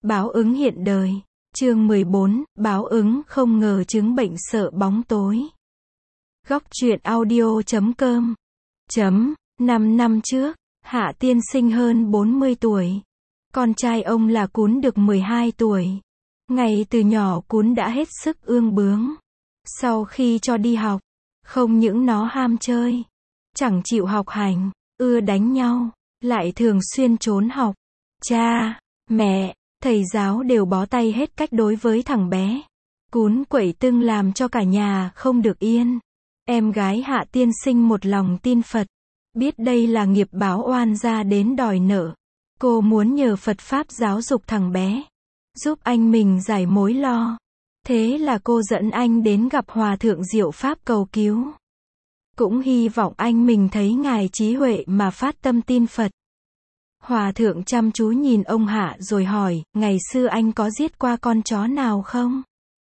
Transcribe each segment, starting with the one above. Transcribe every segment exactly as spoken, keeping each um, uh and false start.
Báo ứng hiện đời. Chương mười bốn, báo ứng không ngờ chứng bệnh sợ bóng tối. Góc truyện audio chấm com. Chấm, năm năm trước, Hạ tiên sinh hơn bốn mươi tuổi. Con trai ông là Cún được mười hai tuổi. Ngày từ nhỏ Cún đã hết sức ương bướng. Sau khi cho đi học, không những nó ham chơi, chẳng chịu học hành, ưa đánh nhau, lại thường xuyên trốn học. Cha, mẹ, thầy giáo đều bó tay hết cách đối với thằng bé. Cún quậy tưng làm cho cả nhà không được yên. Em gái Hạ tiên sinh một lòng tin Phật, biết đây là nghiệp báo oan gia đến đòi nợ. Cô muốn nhờ Phật Pháp giáo dục thằng bé, giúp anh mình giải mối lo. Thế là cô dẫn anh đến gặp Hòa thượng Diệu Pháp cầu cứu. Cũng hy vọng anh mình thấy ngài trí huệ mà phát tâm tin Phật. Hòa thượng chăm chú nhìn ông Hạ rồi hỏi, ngày xưa anh có giết qua con chó nào không?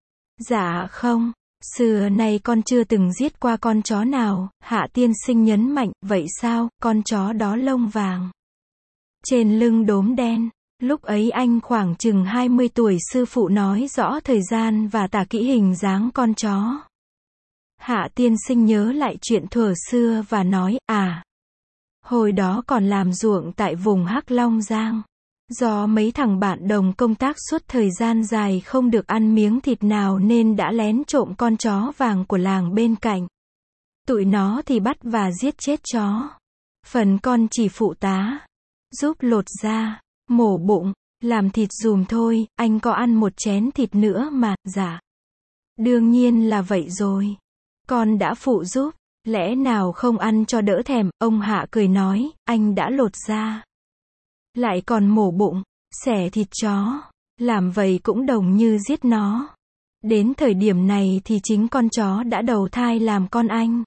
Dạ không, xưa nay con chưa từng giết qua con chó nào. Hạ tiên sinh nhấn mạnh, vậy sao, con chó đó lông vàng, trên lưng đốm đen. Lúc ấy anh khoảng chừng hai mươi tuổi. Sư phụ nói rõ thời gian và tả kỹ hình dáng con chó. Hạ tiên sinh nhớ lại chuyện thuở xưa và nói, à, hồi đó còn làm ruộng tại vùng Hắc Long Giang. Do mấy thằng bạn đồng công tác suốt thời gian dài không được ăn miếng thịt nào nên đã lén trộm con chó vàng của làng bên cạnh. Tụi nó thì bắt và giết chết chó. Phần con chỉ phụ tá, giúp lột da, mổ bụng, làm thịt dùm thôi. Anh có ăn một chén thịt nữa mà? Dạ, đương nhiên là vậy rồi. Con đã phụ giúp, lẽ nào không ăn cho đỡ thèm? Ông Hạ cười nói, anh đã lột da, lại còn mổ bụng, xẻ thịt chó, làm vậy cũng đồng như giết nó. Đến thời điểm này thì chính con chó đã đầu thai làm con anh,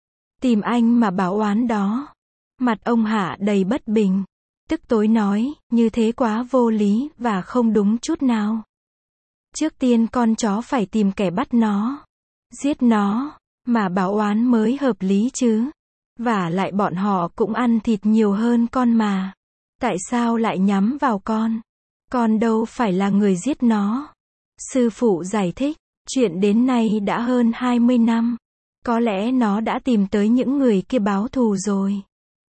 tìm anh mà báo oán đó. Mặt ông Hạ đầy bất bình, tức tối nói, như thế quá vô lý và không đúng chút nào. Trước tiên con chó phải tìm kẻ bắt nó, giết nó, mà báo oán mới hợp lý chứ. Vả lại bọn họ cũng ăn thịt nhiều hơn con mà. Tại sao lại nhắm vào con? Con đâu phải là người giết nó. Sư phụ giải thích, chuyện đến nay đã hơn hai mươi năm. Có lẽ nó đã tìm tới những người kia báo thù rồi.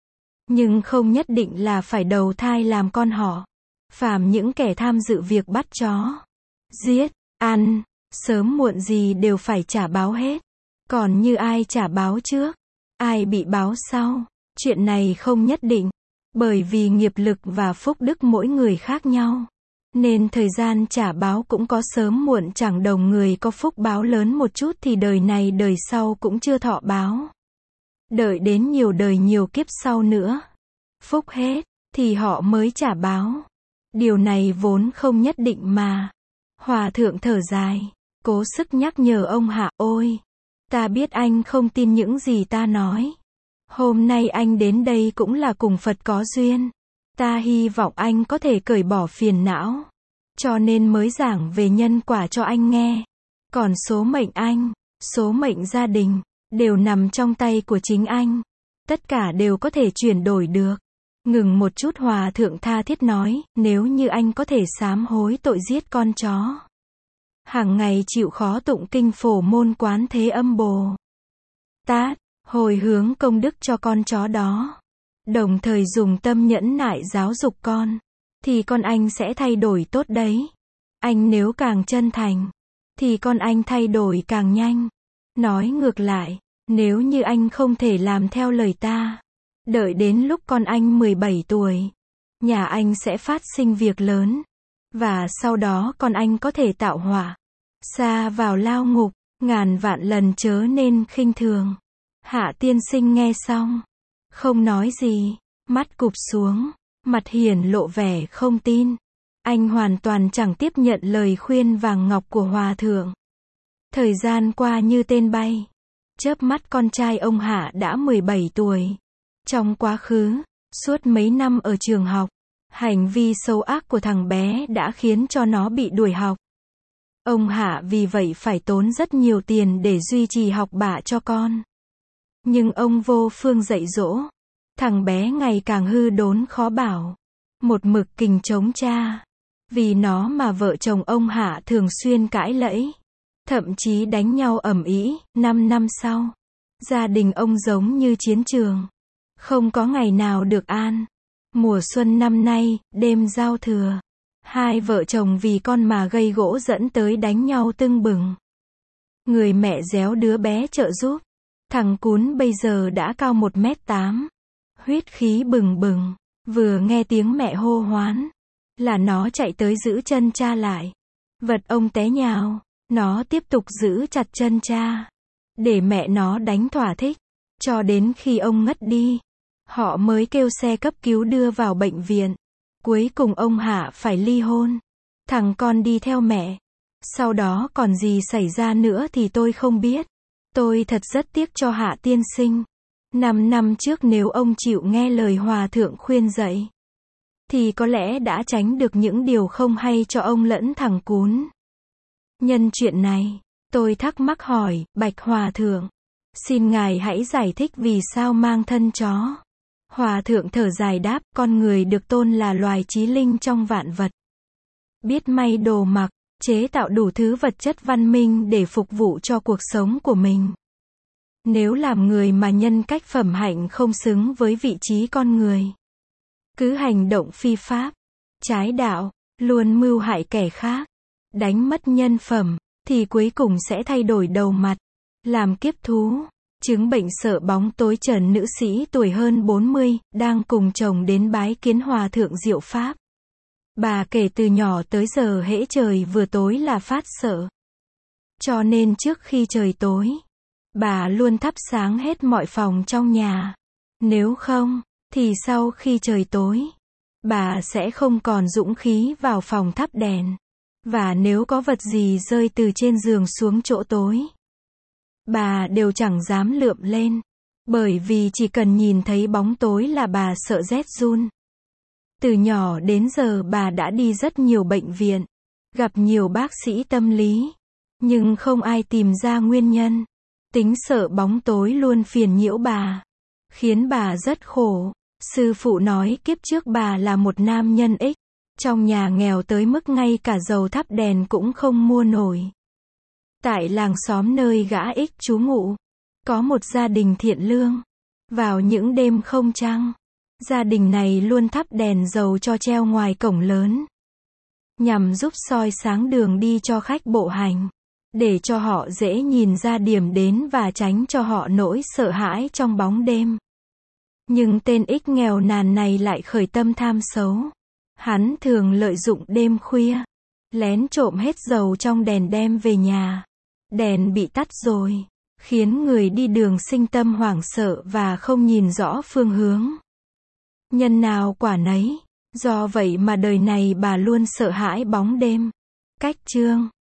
Nhưng không nhất định là phải đầu thai làm con họ. Phàm những kẻ tham dự việc bắt chó, giết, ăn, sớm muộn gì đều phải trả báo hết. Còn như ai trả báo trước, ai bị báo sau, chuyện này không nhất định. Bởi vì nghiệp lực và phúc đức mỗi người khác nhau, nên thời gian trả báo cũng có sớm muộn chẳng đồng. Người có phúc báo lớn một chút thì đời này đời sau cũng chưa thọ báo. Đợi đến nhiều đời nhiều kiếp sau nữa, phúc hết, thì họ mới trả báo. Điều này vốn không nhất định mà. Hòa thượng thở dài, cố sức nhắc nhở ông Hạ, ôi, ta biết anh không tin những gì ta nói. Hôm nay anh đến đây cũng là cùng Phật có duyên. Ta hy vọng anh có thể cởi bỏ phiền não. Cho nên mới giảng về nhân quả cho anh nghe. Còn số mệnh anh, số mệnh gia đình, đều nằm trong tay của chính anh. Tất cả đều có thể chuyển đổi được. Ngừng một chút Hòa thượng tha thiết nói, nếu như anh có thể sám hối tội giết con chó, hàng ngày chịu khó tụng kinh Phổ Môn Quán Thế Âm Bồ Tát, hồi hướng công đức cho con chó đó, đồng thời dùng tâm nhẫn nại giáo dục con, thì con anh sẽ thay đổi tốt đấy. Anh nếu càng chân thành, thì con anh thay đổi càng nhanh. Nói ngược lại, nếu như anh không thể làm theo lời ta, đợi đến lúc con anh mười bảy tuổi, nhà anh sẽ phát sinh việc lớn, và sau đó con anh có thể tạo họa, sa vào lao ngục, ngàn vạn lần chớ nên khinh thường. Hạ tiên sinh nghe xong, không nói gì, mắt cụp xuống, mặt hiển lộ vẻ không tin. Anh hoàn toàn chẳng tiếp nhận lời khuyên vàng ngọc của Hòa thượng. Thời gian qua như tên bay, chớp mắt con trai ông Hạ đã mười bảy tuổi. Trong quá khứ, suốt mấy năm ở trường học, hành vi xấu ác của thằng bé đã khiến cho nó bị đuổi học. Ông Hạ vì vậy phải tốn rất nhiều tiền để duy trì học bạ cho con. Nhưng ông vô phương dạy dỗ. Thằng bé ngày càng hư đốn khó bảo. Một mực kình chống cha. Vì nó mà vợ chồng ông Hạ thường xuyên cãi lẫy, thậm chí đánh nhau ầm ĩ. Năm năm sau, gia đình ông giống như chiến trường, không có ngày nào được an. Mùa xuân năm nay, đêm giao thừa, hai vợ chồng vì con mà gây gỗ dẫn tới đánh nhau tưng bừng. Người mẹ réo đứa bé trợ giúp. Thằng cún bây giờ đã cao một mét tám, huyết khí bừng bừng, vừa nghe tiếng mẹ hô hoán, là nó chạy tới giữ chân cha lại. Vật ông té nhào, nó tiếp tục giữ chặt chân cha, để mẹ nó đánh thỏa thích, cho đến khi ông ngất đi. Họ mới kêu xe cấp cứu đưa vào bệnh viện. Cuối cùng ông Hạ phải ly hôn. Thằng con đi theo mẹ. Sau đó còn gì xảy ra nữa thì tôi không biết. Tôi thật rất tiếc cho Hạ tiên sinh. Năm năm trước nếu ông chịu nghe lời hòa thượng khuyên dạy, thì có lẽ đã tránh được những điều không hay cho ông lẫn thằng cún. Nhân chuyện này, tôi thắc mắc hỏi, bạch hòa thượng, xin ngài hãy giải thích vì sao mang thân chó. Hòa thượng thở dài đáp, con người được tôn là loài trí linh trong vạn vật. Biết may đồ mặc, chế tạo đủ thứ vật chất văn minh để phục vụ cho cuộc sống của mình. Nếu làm người mà nhân cách phẩm hạnh không xứng với vị trí con người, cứ hành động phi pháp, trái đạo, luôn mưu hại kẻ khác, đánh mất nhân phẩm, thì cuối cùng sẽ thay đổi đầu mặt, làm kiếp thú. Chứng bệnh sợ bóng tối. Trần nữ sĩ tuổi hơn bốn mươi, đang cùng chồng đến bái kiến hòa thượng Diệu Pháp. Bà kể từ nhỏ tới giờ hễ trời vừa tối là phát sợ. Cho nên trước khi trời tối, bà luôn thắp sáng hết mọi phòng trong nhà. Nếu không, thì sau khi trời tối, bà sẽ không còn dũng khí vào phòng thắp đèn. Và nếu có vật gì rơi từ trên giường xuống chỗ tối, bà đều chẳng dám lượm lên. Bởi vì chỉ cần nhìn thấy bóng tối là bà sợ rét run. Từ nhỏ đến giờ bà đã đi rất nhiều bệnh viện, gặp nhiều bác sĩ tâm lý, nhưng không ai tìm ra nguyên nhân. Tính sợ bóng tối luôn phiền nhiễu bà, khiến bà rất khổ. Sư phụ nói kiếp trước bà là một nam nhân ích, trong nhà nghèo tới mức ngay cả dầu thắp đèn cũng không mua nổi. Tại làng xóm nơi gã ích trú ngụ, có một gia đình thiện lương. Vào những đêm không trăng, gia đình này luôn thắp đèn dầu cho treo ngoài cổng lớn, nhằm giúp soi sáng đường đi cho khách bộ hành, để cho họ dễ nhìn ra điểm đến và tránh cho họ nỗi sợ hãi trong bóng đêm. Nhưng tên ích nghèo nàn này lại khởi tâm tham xấu. Hắn thường lợi dụng đêm khuya, lén trộm hết dầu trong đèn đem về nhà. Đèn bị tắt rồi, khiến người đi đường sinh tâm hoảng sợ và không nhìn rõ phương hướng. Nhân nào quả nấy, do vậy mà đời này bà luôn sợ hãi bóng đêm. Cách chương